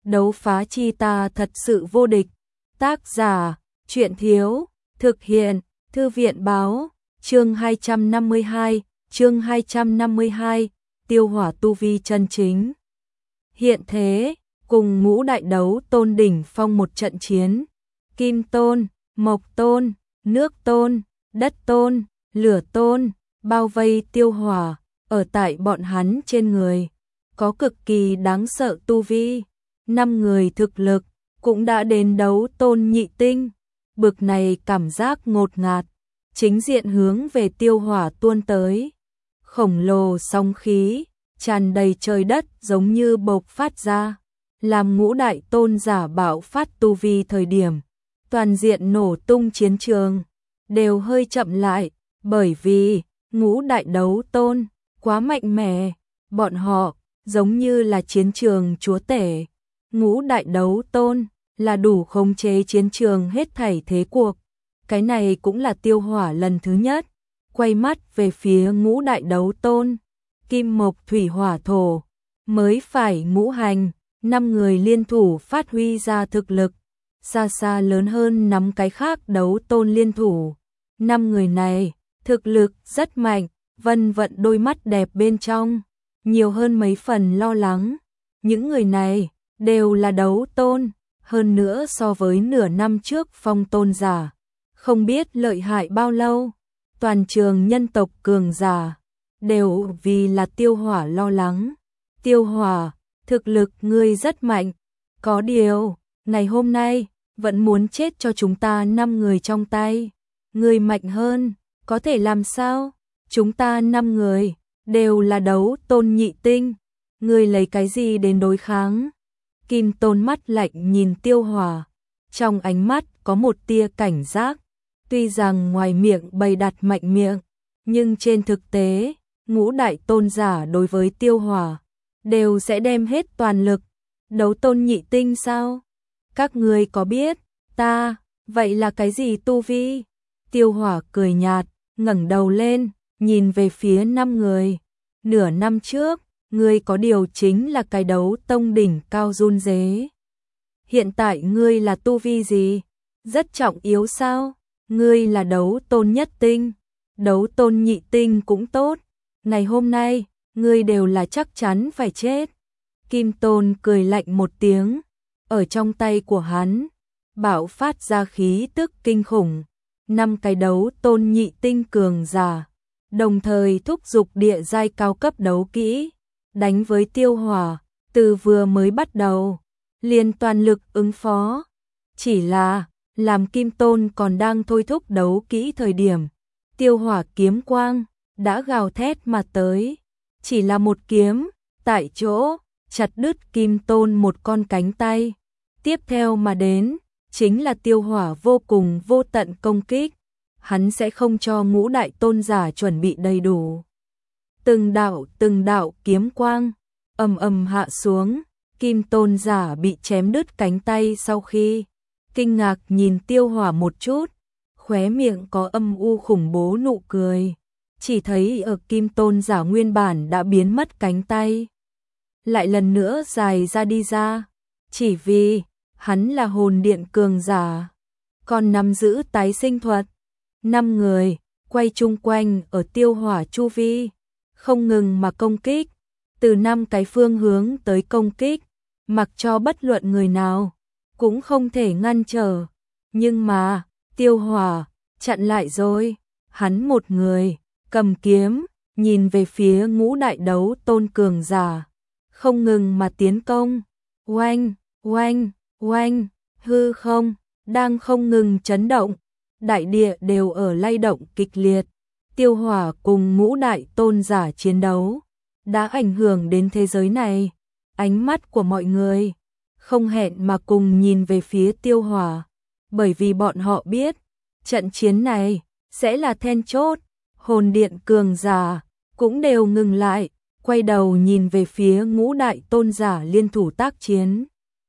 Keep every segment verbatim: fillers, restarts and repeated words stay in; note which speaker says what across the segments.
Speaker 1: đấu phá chi ta thật sự vô địch. Tác giả, truyện thiếu, thực hiện, thư viện báo, chương hai trăm năm mươi hai, chương hai trăm năm mươi hai, tiêu hỏa tu vi chân chính. Hiện thế, cùng ngũ đại đấu tôn đỉnh phong một trận chiến, kim tôn, mộc tôn, nước tôn, đất tôn, lửa tôn, bao vây tiêu hỏa, ở tại bọn hắn trên người, có cực kỳ đáng sợ tu vi, năm người thực lực, cũng đã đến đấu tôn nhị tinh, bực này cảm giác ngột ngạt, chính diện hướng về tiêu hỏa tuôn tới, khổng lồ sóng khí, tràn đầy trời đất giống như bộc phát ra, làm ngũ đại tôn giả bạo phát tu vi thời điểm, toàn diện nổ tung chiến trường, đều hơi chậm lại, bởi vì ngũ đại đấu tôn quá mạnh mẽ, bọn họ giống như là chiến trường chúa tể, ngũ đại đấu tôn là đủ khống chế chiến trường hết thảy thế cuộc. Cái này cũng là tiêu hỏa lần thứ nhất quay mắt về phía ngũ đại đấu tôn, kim mộc thủy hỏa thổ, mới phải ngũ hành, năm người liên thủ phát huy ra thực lực, xa xa lớn hơn năm cái khác đấu tôn liên thủ. Năm người này, thực lực rất mạnh, Vân Vận đôi mắt đẹp bên trong, nhiều hơn mấy phần lo lắng. Những người này, đều là đấu tôn, hơn nữa so với nửa năm trước phong tôn giả, không biết lợi hại bao lâu. Toàn trường nhân tộc cường giả, đều vì là tiêu hỏa lo lắng. Tiêu hỏa, thực lực ngươi rất mạnh, có điều, ngày hôm nay, vẫn muốn chết cho chúng ta năm người trong tay. Ngươi mạnh hơn, có thể làm sao? Chúng ta năm người, đều là đấu tôn nhị tinh. Ngươi lấy cái gì đến đối kháng? Kim tôn mắt lạnh nhìn tiêu hỏa, trong ánh mắt có một tia cảnh giác. Tuy rằng ngoài miệng bày đặt mạnh miệng, nhưng trên thực tế, ngũ đại tôn giả đối với tiêu hỏa, đều sẽ đem hết toàn lực. Đấu tôn nhị tinh sao? Các ngươi có biết, ta, vậy là cái gì tu vi? Tiêu hỏa cười nhạt, ngẩng đầu lên, nhìn về phía năm người. Nửa năm trước, ngươi có điều chính là cái đấu tông đỉnh cao run rế. Hiện tại ngươi là tu vi gì? Rất trọng yếu sao? Ngươi là đấu tôn nhất tinh, đấu tôn nhị tinh cũng tốt. Ngày hôm nay, ngươi đều là chắc chắn phải chết. Kim tôn cười lạnh một tiếng, ở trong tay của hắn, bạo phát ra khí tức kinh khủng. Năm cái đấu tôn nhị tinh cường giả, đồng thời thúc giục địa giai cao cấp đấu kỹ, đánh với tiêu hỏa, từ vừa mới bắt đầu, liền toàn lực ứng phó. Chỉ là, làm kim tôn còn đang thôi thúc đấu kỹ thời điểm, tiêu hỏa kiếm quang, đã gào thét mà tới. Chỉ là một kiếm, tại chỗ, chặt đứt kim tôn một con cánh tay. Tiếp theo mà đến, chính là tiêu hỏa vô cùng vô tận công kích. Hắn sẽ không cho ngũ đại tôn giả chuẩn bị đầy đủ. Từng đạo từng đạo kiếm quang, ầm ầm hạ xuống, kim tôn giả bị chém đứt cánh tay sau khi, kinh ngạc nhìn tiêu hỏa một chút, khóe miệng có âm u khủng bố nụ cười. Chỉ thấy ở kim tôn giả nguyên bản đã biến mất cánh tay, lại lần nữa dài ra đi ra, chỉ vì hắn là hồn điện cường giả, còn nắm giữ tái sinh thuật. Năm người quay chung quanh ở tiêu hỏa chu vi, không ngừng mà công kích, từ năm cái phương hướng tới công kích, mặc cho bất luận người nào cũng không thể ngăn trở. Nhưng mà tiêu hỏa chặn lại rồi, hắn một người cầm kiếm, nhìn về phía ngũ đại đấu tôn cường giả, không ngừng mà tiến công. Oanh, oanh, oanh, hư không đang không ngừng chấn động, đại địa đều ở lay động kịch liệt. Tiêu hỏa cùng ngũ đại tôn giả chiến đấu, đã ảnh hưởng đến thế giới này. Ánh mắt của mọi người không hẹn mà cùng nhìn về phía tiêu hỏa, bởi vì bọn họ biết, trận chiến này sẽ là then chốt. Hồn điện cường giả cũng đều ngừng lại, quay đầu nhìn về phía ngũ đại tôn giả liên thủ tác chiến.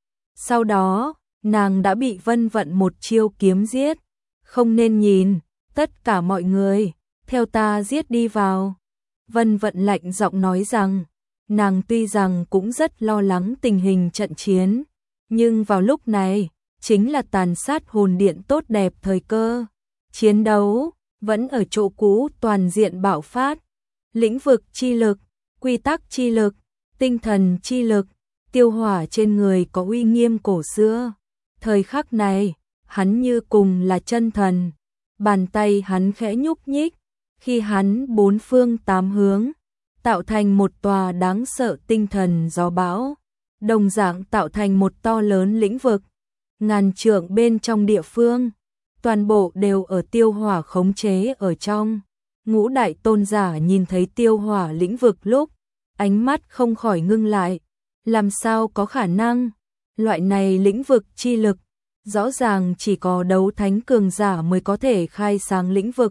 Speaker 1: Sau đó, nàng đã bị Vân Vận một chiêu kiếm giết. Không nên nhìn, tất cả mọi người, theo ta giết đi vào. Vân Vận lạnh giọng nói rằng, nàng tuy rằng cũng rất lo lắng tình hình trận chiến, Nhưng vào lúc này, chính là tàn sát hồn điện tốt đẹp thời cơ. Chiến đấu vẫn ở chỗ cũ, toàn diện bạo phát. Lĩnh vực chi lực, quy tắc chi lực, tinh thần chi lực, Tiêu Hỏa trên người có uy nghiêm cổ xưa. Thời khắc này, hắn như cùng là chân thần. Bàn tay hắn khẽ nhúc nhích, khi hắn bốn phương tám hướng, tạo thành một tòa đáng sợ tinh thần gió bão, đồng dạng tạo thành một to lớn lĩnh vực, ngàn trượng bên trong địa phương, toàn bộ đều ở Tiêu Hỏa khống chế ở trong. Ngũ đại tôn giả nhìn thấy Tiêu Hỏa lĩnh vực lúc, ánh mắt không khỏi ngưng lại, làm sao có khả năng, loại này lĩnh vực chi lực, rõ ràng chỉ có đấu thánh cường giả mới có thể khai sáng lĩnh vực.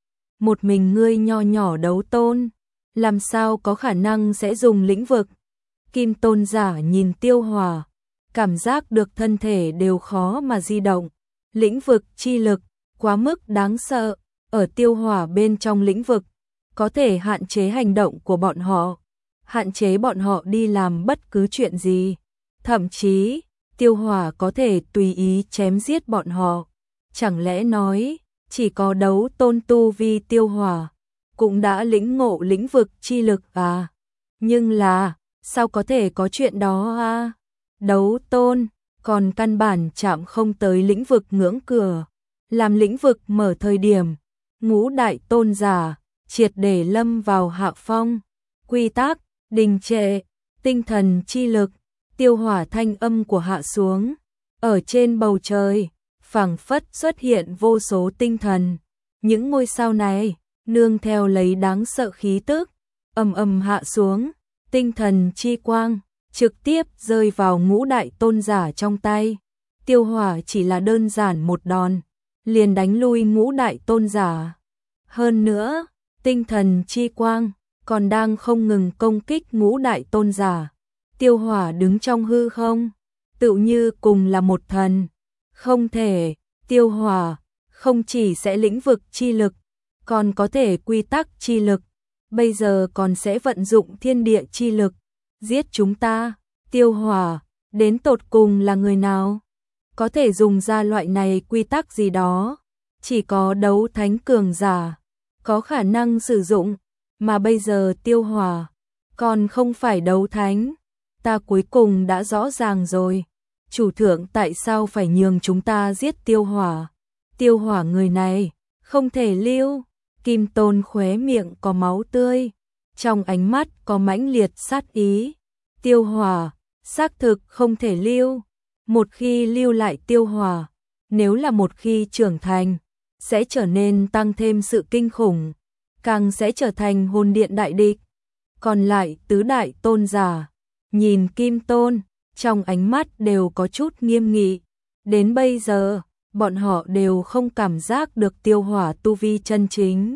Speaker 1: Một mình ngươi nho nhỏ đấu tôn, làm sao có khả năng sẽ dùng lĩnh vực? Kim tôn giả nhìn Tiêu Hỏa, cảm giác được thân thể đều khó mà di động. Lĩnh vực chi lực, quá mức đáng sợ, ở Tiêu Hỏa bên trong lĩnh vực, có thể hạn chế hành động của bọn họ, hạn chế bọn họ đi làm bất cứ chuyện gì. Thậm chí, Tiêu Hỏa có thể tùy ý chém giết bọn họ. Chẳng lẽ nói, chỉ có đấu tôn tu vi Tiêu Hỏa, cũng đã lĩnh ngộ lĩnh vực chi lực à? Nhưng là, sao có thể có chuyện đó à? Đấu tôn, còn căn bản chạm không tới lĩnh vực ngưỡng cửa. Làm lĩnh vực mở thời điểm, ngũ đại tôn giả, triệt để lâm vào hạ phong. Quy tắc, đình trệ, tinh thần chi lực, Tiêu Hỏa thanh âm của hạ xuống. Ở trên bầu trời, phảng phất xuất hiện vô số tinh thần. Những ngôi sao này, nương theo lấy đáng sợ khí tức, ầm ầm hạ xuống, tinh thần chi quang, trực tiếp rơi vào ngũ đại tôn giả trong tay. Tiêu Hỏa chỉ là đơn giản một đòn, liền đánh lui ngũ đại tôn giả. Hơn nữa, tinh thần chi quang, còn đang không ngừng công kích ngũ đại tôn giả. Tiêu Hỏa đứng trong hư không, tựu như cùng là một thần. Không thể, Tiêu Hỏa không chỉ sẽ lĩnh vực chi lực, còn có thể quy tắc chi lực, bây giờ còn sẽ vận dụng thiên địa chi lực, giết chúng ta. Tiêu Hỏa, đến tột cùng là người nào? Có thể dùng ra loại này quy tắc gì đó, chỉ có đấu thánh cường giả có khả năng sử dụng, mà bây giờ Tiêu Hỏa còn không phải đấu thánh. Ta cuối cùng đã rõ ràng rồi, chủ thượng tại sao phải nhường chúng ta giết Tiêu Hỏa. Tiêu Hỏa người này, không thể lưu. Kim Tôn khóe miệng có máu tươi, trong ánh mắt có mãnh liệt sát ý. Tiêu Hỏa, xác thực không thể lưu. Một khi lưu lại Tiêu Hỏa, nếu là một khi trưởng thành, sẽ trở nên tăng thêm sự kinh khủng, càng sẽ trở thành hồn điện đại địch. Còn lại tứ đại tôn giả, nhìn Kim Tôn, trong ánh mắt đều có chút nghiêm nghị. Đến bây giờ, bọn họ đều không cảm giác được Tiêu Hỏa tu vi chân chính.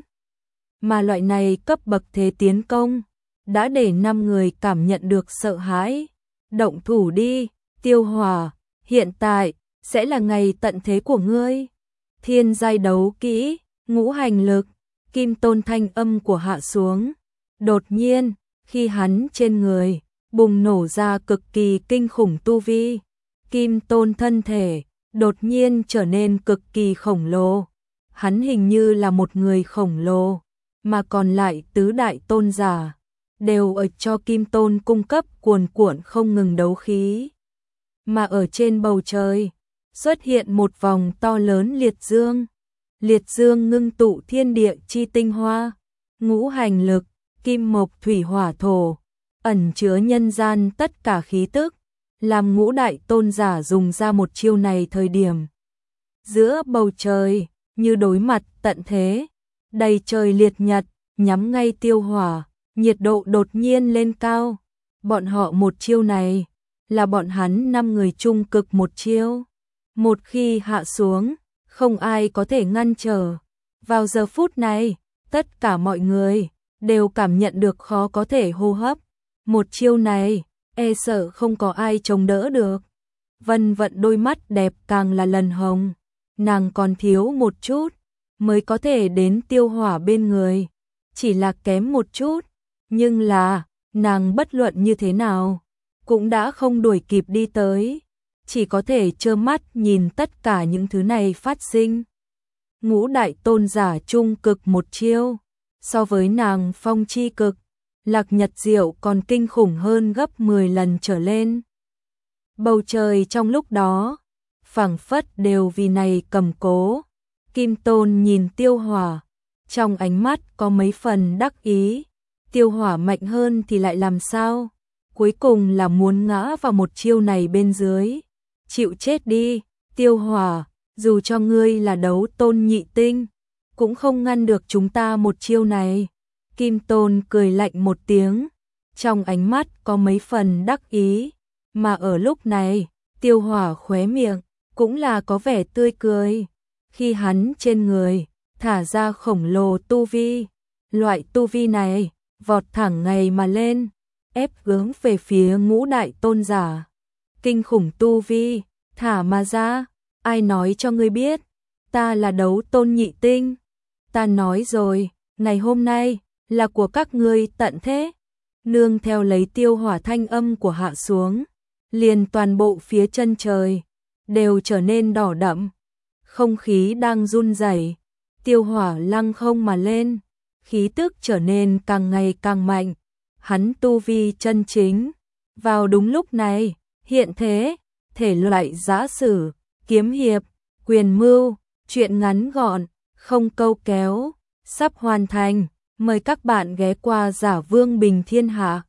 Speaker 1: Mà loại này cấp bậc thế tiến công, đã để năm người cảm nhận được sợ hãi. Động thủ đi, Tiêu Hỏa, hiện tại, sẽ là ngày tận thế của ngươi. Thiên giai đấu kỹ, ngũ hành lực, Kim Tôn thanh âm của hạ xuống. Đột nhiên, khi hắn trên người bùng nổ ra cực kỳ kinh khủng tu vi, Kim Tôn thân thể đột nhiên trở nên cực kỳ khổng lồ. Hắn hình như là một người khổng lồ, mà còn lại tứ đại tôn giả đều ở cho Kim Tôn cung cấp cuồn cuộn không ngừng đấu khí. Mà ở trên bầu trời xuất hiện một vòng to lớn liệt dương. Liệt dương ngưng tụ thiên địa chi tinh hoa, ngũ hành lực, kim mộc thủy hỏa thổ, ẩn chứa nhân gian tất cả khí tức, làm ngũ đại tôn giả dùng ra một chiêu này thời điểm. Giữa bầu trời, như đối mặt tận thế, đầy trời liệt nhật, nhắm ngay Tiêu Hỏa, nhiệt độ đột nhiên lên cao. Bọn họ một chiêu này, là bọn hắn năm người chung cực một chiêu. Một khi hạ xuống, không ai có thể ngăn trở. Vào giờ phút này, tất cả mọi người đều cảm nhận được khó có thể hô hấp. Một chiêu này, e sợ không có ai chống đỡ được. Vân Vận đôi mắt đẹp càng là lần hồng. Nàng còn thiếu một chút, mới có thể đến Tiêu Hỏa bên người. Chỉ là kém một chút, nhưng là, nàng bất luận như thế nào, cũng đã không đuổi kịp đi tới. chỉ có thể trơ mắt nhìn tất cả những thứ này phát sinh. Ngũ đại tôn giả trung cực một chiêu, so với nàng phong chi cực, Lạc Nhật Diệu còn kinh khủng hơn gấp mười lần trở lên. Bầu trời trong lúc đó, phảng phất đều vì này cầm cố. Kim Tôn nhìn Tiêu Hỏa, trong ánh mắt có mấy phần đắc ý. Tiêu Hỏa mạnh hơn thì lại làm sao? Cuối cùng là muốn ngã vào một chiêu này bên dưới. Chịu chết đi, Tiêu Hỏa, dù cho ngươi là đấu tôn nhị tinh, cũng không ngăn được chúng ta một chiêu này. Kim Tôn cười lạnh một tiếng, trong ánh mắt có mấy phần đắc ý, mà ở lúc này, Tiêu Hỏa khóe miệng, cũng là có vẻ tươi cười. Khi hắn trên người, thả ra khổng lồ tu vi, loại tu vi này, vọt thẳng ngày mà lên, ép hướng về phía ngũ đại tôn giả. Kinh khủng tu vi, thả mà ra, ai nói cho ngươi biết, ta là đấu tôn nhị tinh. Ta nói rồi, ngày hôm nay, là của các ngươi tận thế. Nương theo lấy Tiêu Hỏa thanh âm của hạ xuống, liền toàn bộ phía chân trời, đều trở nên đỏ đậm. Không khí đang run rẩy, Tiêu Hỏa lăng không mà lên, khí tức trở nên càng ngày càng mạnh. Hắn tu vi chân chính, vào đúng lúc này, hiện thế, thể loại giã sử, kiếm hiệp, quyền mưu, truyện ngắn gọn, không câu kéo, sắp hoàn thành. Mời các bạn ghé qua Giả Vương Bình Thiên Hạ.